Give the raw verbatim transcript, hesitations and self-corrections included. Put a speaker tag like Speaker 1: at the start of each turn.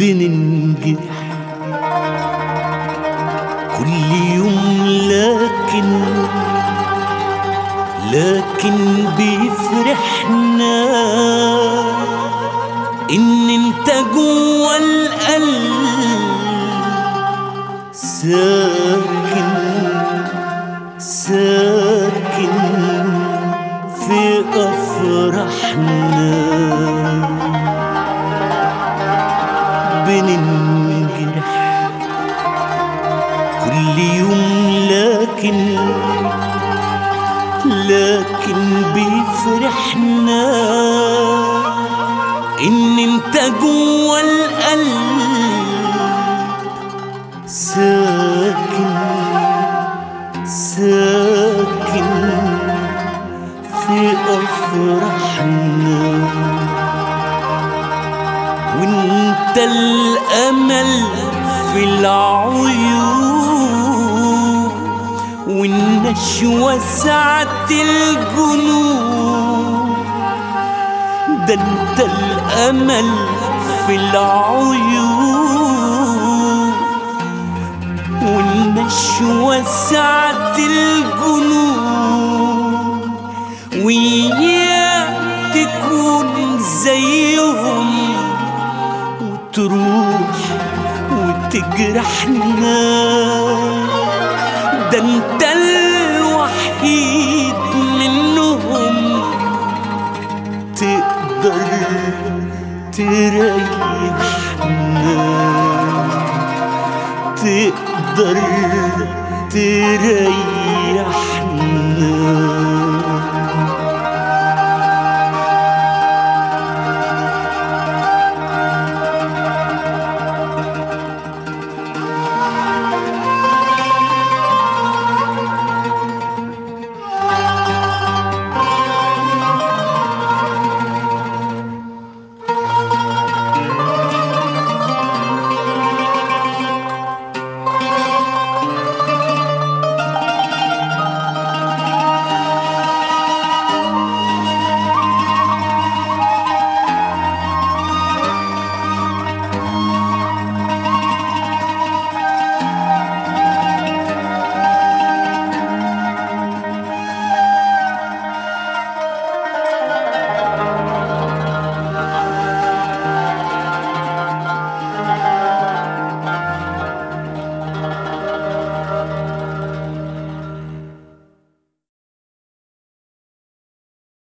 Speaker 1: بننجرح كل يوم، لكن لكن بيفرحنا إن انت جوا القلب ساكن ساكن في أفراحنا. بننجرح كل يوم، لكن لكن بيفرحنا إن انت جوا القلب ساكن ساكن في أفراحنا. وانت الأمل في العيون، والنشوة سعة الجنون. ده انت الأمل في العيون، والنشوة سعة الجنون. وياك تكون زيهم وتروح وتجرحنا. ده انت الوحيد منهم تقدر تريحنا، تقدر تريحنا.